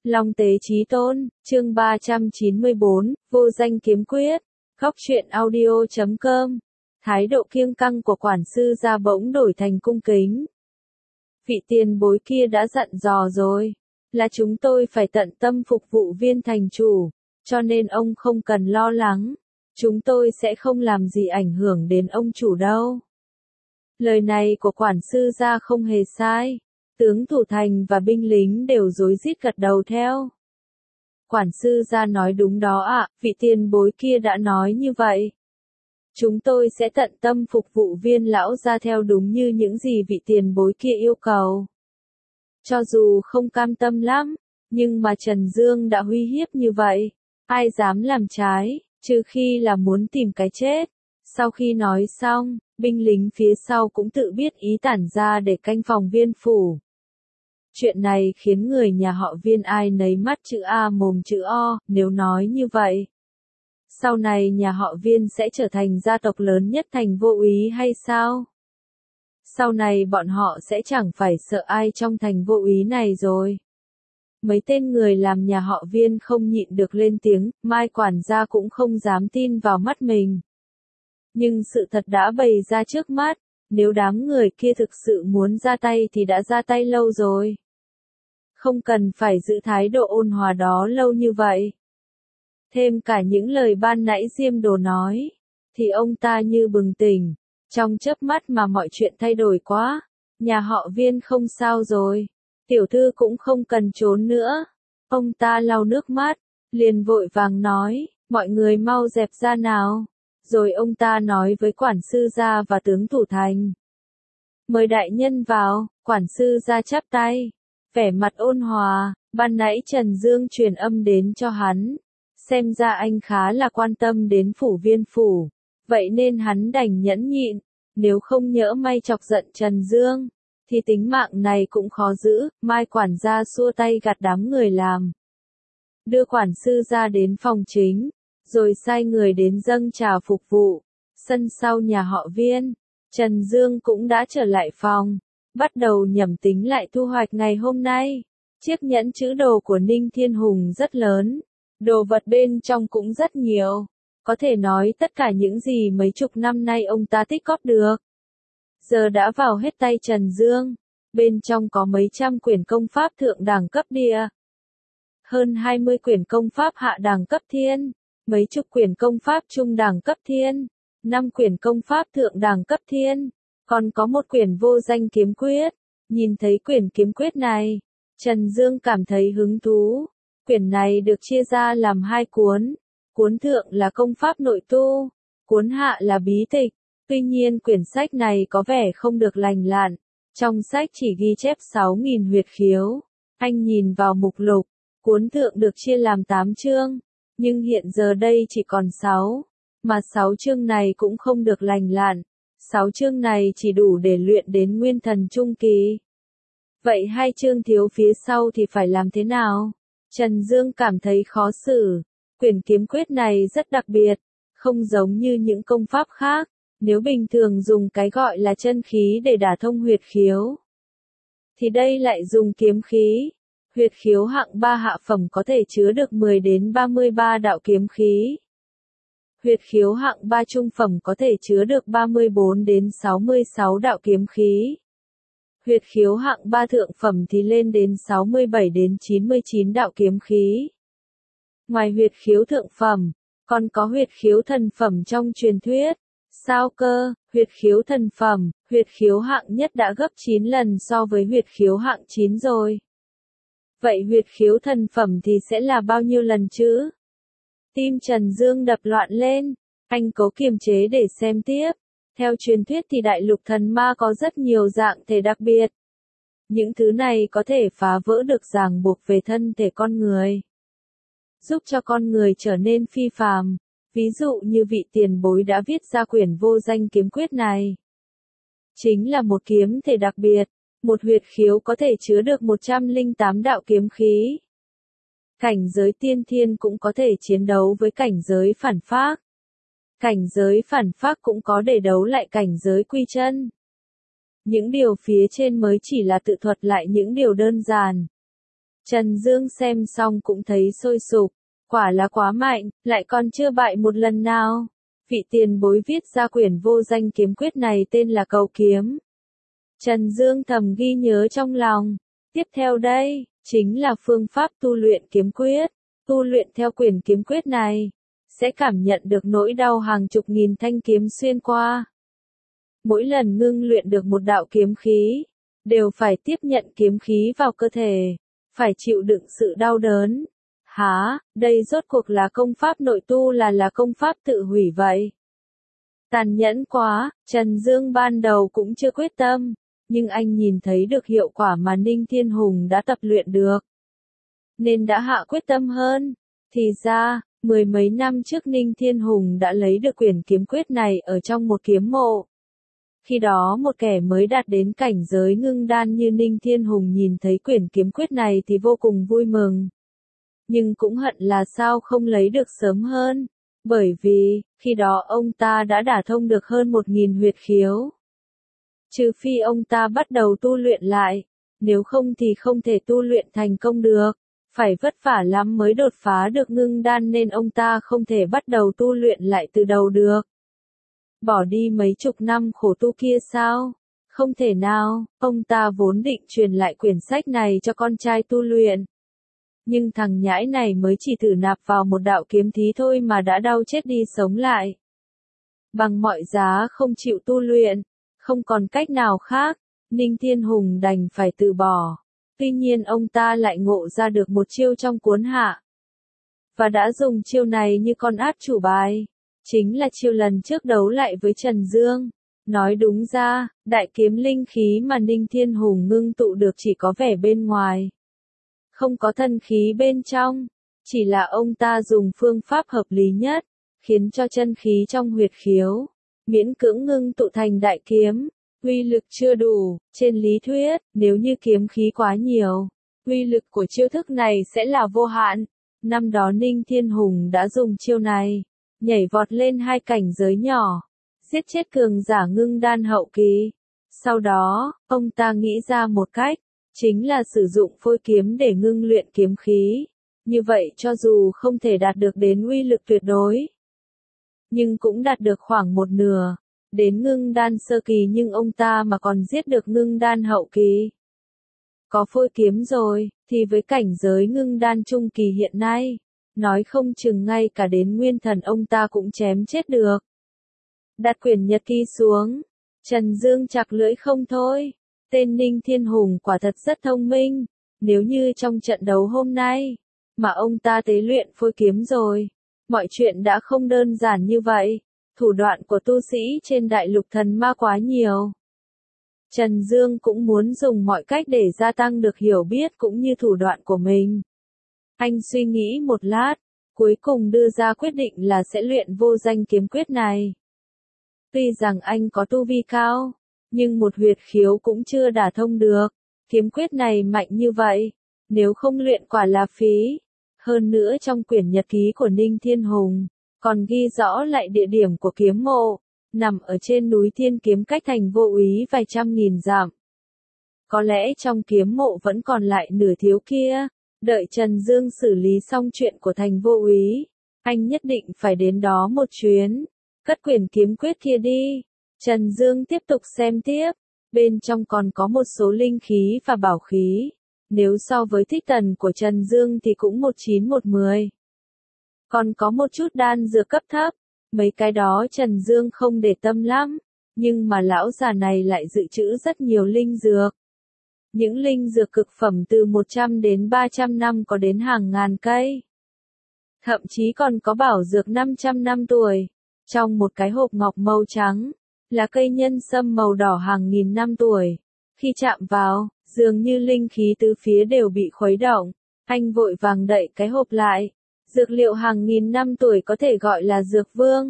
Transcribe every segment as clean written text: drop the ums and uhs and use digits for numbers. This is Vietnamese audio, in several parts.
Long tế chí tôn, chương 394, vô danh kiếm quyết. Góc truyện audio.com. Thái độ kiêng căng của quản sư gia bỗng đổi thành cung kính. Vị tiền bối kia đã dặn dò rồi, là chúng tôi phải tận tâm phục vụ viên thành chủ, cho nên ông không cần lo lắng, chúng tôi sẽ không làm gì ảnh hưởng đến ông chủ đâu. Lời này của quản sư gia không hề sai. Tướng thủ thành và binh lính đều rối rít gật đầu theo. Quản sư gia nói đúng đó ạ, vị tiền bối kia đã nói như vậy. Chúng tôi sẽ tận tâm phục vụ viên lão gia theo đúng như những gì vị tiền bối kia yêu cầu. Cho dù không cam tâm lắm, nhưng mà Trần Dương đã uy hiếp như vậy, ai dám làm trái, trừ khi là muốn tìm cái chết. Sau khi nói xong, binh lính phía sau cũng tự biết ý tản ra để canh phòng viên phủ. Chuyện này khiến người nhà họ Viên ai nấy mắt chữ A mồm chữ O, nếu nói như vậy. Sau này nhà họ Viên sẽ trở thành gia tộc lớn nhất thành Vô Úy hay sao? Sau này bọn họ sẽ chẳng phải sợ ai trong thành Vô Úy này rồi. Mấy tên người làm nhà họ Viên không nhịn được lên tiếng, Mai quản gia cũng không dám tin vào mắt mình. Nhưng sự thật đã bày ra trước mắt, nếu đám người kia thực sự muốn ra tay thì đã ra tay lâu rồi. Không cần phải giữ thái độ ôn hòa đó lâu như vậy. Thêm cả những lời ban nãy Diêm Đồ nói, thì ông ta như bừng tỉnh, trong chớp mắt mà mọi chuyện thay đổi quá. Nhà họ Viên không sao rồi, tiểu thư cũng không cần trốn nữa. Ông ta lau nước mắt, liền vội vàng nói, mọi người mau dẹp ra nào. Rồi ông ta nói với quản sư gia và tướng thủ thành. Mời đại nhân vào, quản sư gia chắp tay. Vẻ mặt ôn hòa, ban nãy Trần Dương truyền âm đến cho hắn. Xem ra anh khá là quan tâm đến phủ viên phủ. Vậy nên hắn đành nhẫn nhịn. Nếu không nhỡ may chọc giận Trần Dương, thì tính mạng này cũng khó giữ. Mai quản gia xua tay gạt đám người làm. Đưa quản sư ra đến phòng chính, rồi sai người đến dâng trà phục vụ. Sân sau nhà họ Viên, Trần Dương cũng đã trở lại phòng. Bắt đầu nhẩm tính lại thu hoạch ngày hôm nay. Chiếc nhẫn chữ đồ của Ninh Thiên Hùng rất lớn. Đồ vật bên trong cũng rất nhiều. Có thể nói tất cả những gì mấy chục năm nay ông ta tích góp được. Giờ đã vào hết tay Trần Dương. Bên trong có mấy trăm quyển công pháp thượng đẳng cấp địa. Hơn 20 quyển công pháp hạ đẳng cấp thiên. Mấy chục quyển công pháp trung đẳng cấp thiên. 5 quyển công pháp thượng đẳng cấp thiên. Còn có một quyển vô danh kiếm quyết. Nhìn thấy quyển kiếm quyết này, Trần Dương cảm thấy hứng thú. Quyển này được chia ra làm 2 cuốn. Cuốn thượng là công pháp nội tu, cuốn hạ là bí tịch. Tuy nhiên quyển sách này có vẻ không được lành lặn. Trong sách chỉ ghi chép 6.000 huyệt khiếu. Anh nhìn vào mục lục, cuốn thượng được chia làm 8 chương. Nhưng hiện giờ đây chỉ còn 6. Mà 6 chương này cũng không được lành lặn. 6 chương này chỉ đủ để luyện đến nguyên thần trung kỳ. Vậy 2 chương thiếu phía sau thì phải làm thế nào? Trần Dương cảm thấy khó xử. Quyển kiếm quyết này rất đặc biệt, không giống như những công pháp khác. Nếu bình thường dùng cái gọi là chân khí để đả thông huyệt khiếu, thì đây lại dùng kiếm khí. Huyệt khiếu hạng 3 hạ phẩm có thể chứa được 10 đến 33 đạo kiếm khí. Huyệt khiếu hạng 3 trung phẩm có thể chứa được 34 đến 66 đạo kiếm khí. Huyệt khiếu hạng 3 thượng phẩm thì lên đến 67 đến 99 đạo kiếm khí. Ngoài huyệt khiếu thượng phẩm, còn có huyệt khiếu thần phẩm trong truyền thuyết. Sao cơ, huyệt khiếu thần phẩm, huyệt khiếu hạng nhất đã gấp 9 lần so với huyệt khiếu hạng 9 rồi. Vậy huyệt khiếu thần phẩm thì sẽ là bao nhiêu lần chứ? Tim Trần Dương đập loạn lên, anh cố kiềm chế để xem tiếp. Theo truyền thuyết thì đại lục thần ma có rất nhiều dạng thể đặc biệt. Những thứ này có thể phá vỡ được ràng buộc về thân thể con người, giúp cho con người trở nên phi phàm. Ví dụ như vị tiền bối đã viết ra quyển vô danh kiếm quyết này. Chính là một kiếm thể đặc biệt, một huyệt khiếu có thể chứa được 108 đạo kiếm khí. Cảnh giới tiên thiên cũng có thể chiến đấu với cảnh giới phản phác. Cảnh giới phản phác cũng có để đấu lại cảnh giới quy chân. Những điều phía trên mới chỉ là tự thuật lại những điều đơn giản. Trần Dương xem xong cũng thấy sôi sục, quả là quá mạnh, lại còn chưa bại một lần nào. Vị tiền bối viết ra quyển vô danh kiếm quyết này tên là Cầu Kiếm. Trần Dương thầm ghi nhớ trong lòng. Tiếp theo đây, chính là phương pháp tu luyện kiếm quyết. Tu luyện theo quyển kiếm quyết này, sẽ cảm nhận được nỗi đau hàng chục nghìn thanh kiếm xuyên qua. Mỗi lần ngưng luyện được một đạo kiếm khí, đều phải tiếp nhận kiếm khí vào cơ thể, phải chịu đựng sự đau đớn. Hả, đây rốt cuộc là công pháp nội tu là công pháp tự hủy vậy? Tàn nhẫn quá, Trần Dương ban đầu cũng chưa quyết tâm, nhưng anh nhìn thấy được hiệu quả mà Ninh Thiên Hùng đã tập luyện được, nên đã hạ quyết tâm hơn. Thì ra, mười mấy năm trước Ninh Thiên Hùng đã lấy được quyển kiếm quyết này ở trong một kiếm mộ. Khi đó một kẻ mới đạt đến cảnh giới ngưng đan như Ninh Thiên Hùng nhìn thấy quyển kiếm quyết này thì vô cùng vui mừng. Nhưng cũng hận là sao không lấy được sớm hơn, bởi vì, khi đó ông ta đã đả thông được hơn 1.000 huyệt khiếu. Trừ phi ông ta bắt đầu tu luyện lại, nếu không thì không thể tu luyện thành công được, phải vất vả lắm mới đột phá được ngưng đan nên ông ta không thể bắt đầu tu luyện lại từ đầu được. Bỏ đi mấy chục năm khổ tu kia sao? Không thể nào, ông ta vốn định truyền lại quyển sách này cho con trai tu luyện. Nhưng thằng nhãi này mới chỉ thử nạp vào một đạo kiếm thí thôi mà đã đau chết đi sống lại. Bằng mọi giá không chịu tu luyện, không còn cách nào khác, Ninh Thiên Hùng đành phải từ bỏ. Tuy nhiên ông ta lại ngộ ra được một chiêu trong cuốn hạ. Và đã dùng chiêu này như con át chủ bài. Chính là chiêu lần trước đấu lại với Trần Dương. Nói đúng ra, đại kiếm linh khí mà Ninh Thiên Hùng ngưng tụ được chỉ có vẻ bên ngoài. Không có thân khí bên trong. Chỉ là ông ta dùng phương pháp hợp lý nhất, khiến cho chân khí trong huyệt khiếu, miễn cưỡng ngưng tụ thành đại kiếm. Uy lực chưa đủ, trên lý thuyết, nếu như kiếm khí quá nhiều, uy lực của chiêu thức này sẽ là vô hạn. Năm đó Ninh Thiên Hùng đã dùng chiêu này, nhảy vọt lên 2 cảnh giới nhỏ, giết chết cường giả ngưng đan hậu kỳ. Sau đó, ông ta nghĩ ra một cách, chính là sử dụng phôi kiếm để ngưng luyện kiếm khí. Như vậy cho dù không thể đạt được đến uy lực tuyệt đối, nhưng cũng đạt được khoảng một nửa. Đến ngưng đan sơ kỳ nhưng ông ta mà còn giết được ngưng đan hậu kỳ. Có phôi kiếm rồi, thì với cảnh giới ngưng đan trung kỳ hiện nay, nói không chừng ngay cả đến nguyên thần ông ta cũng chém chết được. Đặt quyển nhật ký xuống, Trần Dương chặt lưỡi không thôi. Tên Ninh Thiên Hùng quả thật rất thông minh. Nếu như trong trận đấu hôm nay, mà ông ta tế luyện phôi kiếm rồi, mọi chuyện đã không đơn giản như vậy. Thủ đoạn của tu sĩ trên đại lục thần ma quá nhiều. Trần Dương cũng muốn dùng mọi cách để gia tăng được hiểu biết cũng như thủ đoạn của mình. Anh suy nghĩ một lát, cuối cùng đưa ra quyết định là sẽ luyện vô danh kiếm quyết này. Tuy rằng anh có tu vi cao, nhưng một huyệt khiếu cũng chưa đả thông được. Kiếm quyết này mạnh như vậy, nếu không luyện quả là phí. Hơn nữa trong quyển nhật ký của Ninh Thiên Hùng, còn ghi rõ lại địa điểm của kiếm mộ, nằm ở trên núi Thiên Kiếm cách thành Vô Úy vài trăm nghìn dặm. Có lẽ trong kiếm mộ vẫn còn lại nửa thiếu kia, đợi Trần Dương xử lý xong chuyện của thành Vô Úy, anh nhất định phải đến đó một chuyến, cất quyển kiếm quyết kia đi. Trần Dương tiếp tục xem tiếp, bên trong còn có một số linh khí và bảo khí, nếu so với thích tần của Trần Dương thì cũng 1/9/10. Còn có một chút đan dược cấp thấp, mấy cái đó Trần Dương không để tâm lắm, nhưng mà lão già này lại dự trữ rất nhiều linh dược. Những linh dược cực phẩm từ 100 đến 300 năm có đến hàng ngàn cây. Thậm chí còn có bảo dược 500 năm tuổi. Trong một cái hộp ngọc màu trắng, là cây nhân sâm màu đỏ hàng nghìn năm tuổi. Khi chạm vào, dường như linh khí tứ phía đều bị khuấy động. Anh vội vàng đậy cái hộp lại. Dược liệu hàng nghìn năm tuổi có thể gọi là dược vương.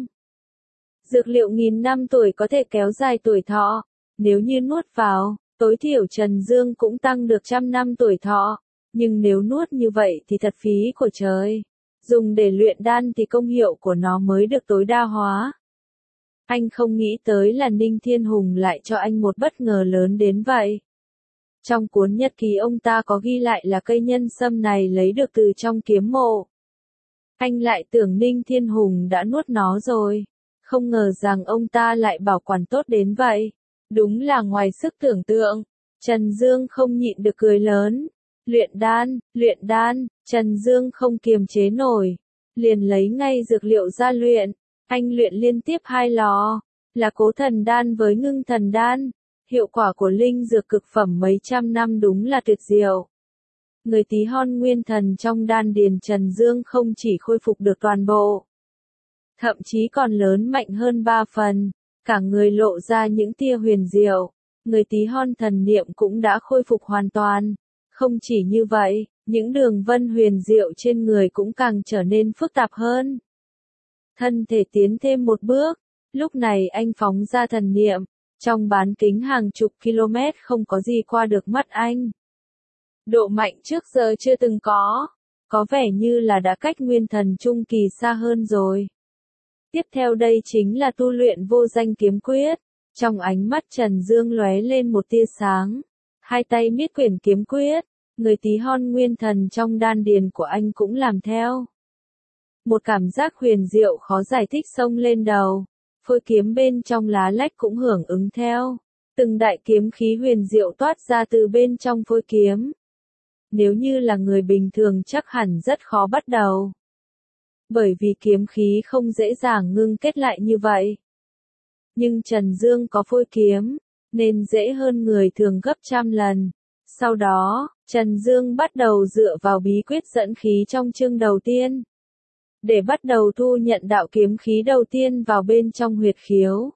Dược liệu nghìn năm tuổi có thể kéo dài tuổi thọ. Nếu như nuốt vào, tối thiểu Trần Dương cũng tăng được 100 năm tuổi thọ. Nhưng nếu nuốt như vậy thì thật phí của trời. Dùng để luyện đan thì công hiệu của nó mới được tối đa hóa. Anh không nghĩ tới là Ninh Thiên Hùng lại cho anh một bất ngờ lớn đến vậy. Trong cuốn nhật ký ông ta có ghi lại là cây nhân sâm này lấy được từ trong kiếm mộ. Anh lại tưởng Ninh Thiên Hùng đã nuốt nó rồi. Không ngờ rằng ông ta lại bảo quản tốt đến vậy. Đúng là ngoài sức tưởng tượng. Trần Dương không nhịn được cười lớn. Luyện đan, Trần Dương không kiềm chế nổi. Liền lấy ngay dược liệu ra luyện. Anh luyện liên tiếp 2 lò. Là Cố Thần Đan với Ngưng Thần Đan. Hiệu quả của linh dược cực phẩm mấy trăm năm đúng là tuyệt diệu. Người tí hon nguyên thần trong đan điền Trần Dương không chỉ khôi phục được toàn bộ, thậm chí còn lớn mạnh hơn 3 phần, cả người lộ ra những tia huyền diệu. Người tí hon thần niệm cũng đã khôi phục hoàn toàn. Không chỉ như vậy, những đường vân huyền diệu trên người cũng càng trở nên phức tạp hơn. Thân thể tiến thêm một bước, lúc này anh phóng ra thần niệm, trong bán kính hàng chục km không có gì qua được mắt anh. Độ mạnh trước giờ chưa từng có vẻ như là đã cách nguyên thần trung kỳ xa hơn rồi. Tiếp theo đây chính là tu luyện vô danh kiếm quyết. Trong ánh mắt Trần Dương lóe lên một tia sáng. Hai tay miết quyển kiếm quyết, người tí hon nguyên thần trong đan điền của anh cũng làm theo. Một cảm giác huyền diệu khó giải thích xông lên đầu. Phôi kiếm bên trong lá lách cũng hưởng ứng theo. Từng đại kiếm khí huyền diệu toát ra từ bên trong phôi kiếm. Nếu như là người bình thường chắc hẳn rất khó bắt đầu. Bởi vì kiếm khí không dễ dàng ngưng kết lại như vậy. Nhưng Trần Dương có phôi kiếm, nên dễ hơn người thường gấp trăm lần. Sau đó, Trần Dương bắt đầu dựa vào bí quyết dẫn khí trong chương đầu tiên. Để bắt đầu thu nhận đạo kiếm khí đầu tiên vào bên trong huyệt khiếu.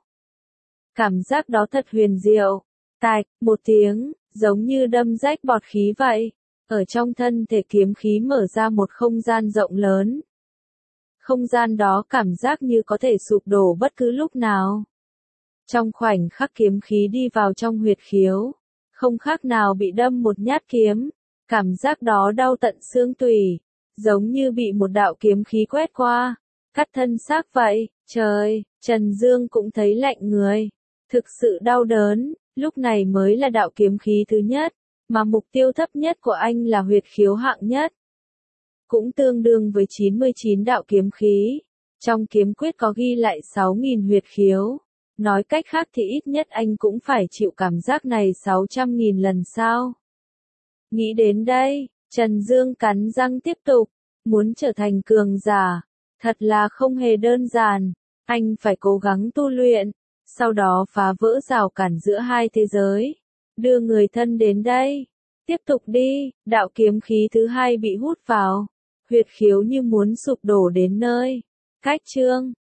Cảm giác đó thật huyền diệu. Tạch, một tiếng, giống như đâm rách bọt khí vậy. Ở trong thân thể kiếm khí mở ra một không gian rộng lớn. Không gian đó cảm giác như có thể sụp đổ bất cứ lúc nào. Trong khoảnh khắc kiếm khí đi vào trong huyệt khiếu, không khác nào bị đâm một nhát kiếm. Cảm giác đó đau tận xương tủy, giống như bị một đạo kiếm khí quét qua, cắt thân xác vậy. Trời, Trần Dương cũng thấy lạnh người. Thực sự đau đớn, lúc này mới là đạo kiếm khí thứ nhất, mà mục tiêu thấp nhất của anh là huyệt khiếu hạng nhất. Cũng tương đương với 99 đạo kiếm khí. Trong kiếm quyết có ghi lại 6.000 huyệt khiếu. Nói cách khác thì ít nhất anh cũng phải chịu cảm giác này 600.000 lần sao. Nghĩ đến đây, Trần Dương cắn răng tiếp tục. Muốn trở thành cường giả, thật là không hề đơn giản. Anh phải cố gắng tu luyện, sau đó phá vỡ rào cản giữa hai thế giới. Đưa người thân đến đây. Tiếp tục đi, đạo kiếm khí thứ hai bị hút vào. Huyệt khiếu như muốn sụp đổ đến nơi. Cách chương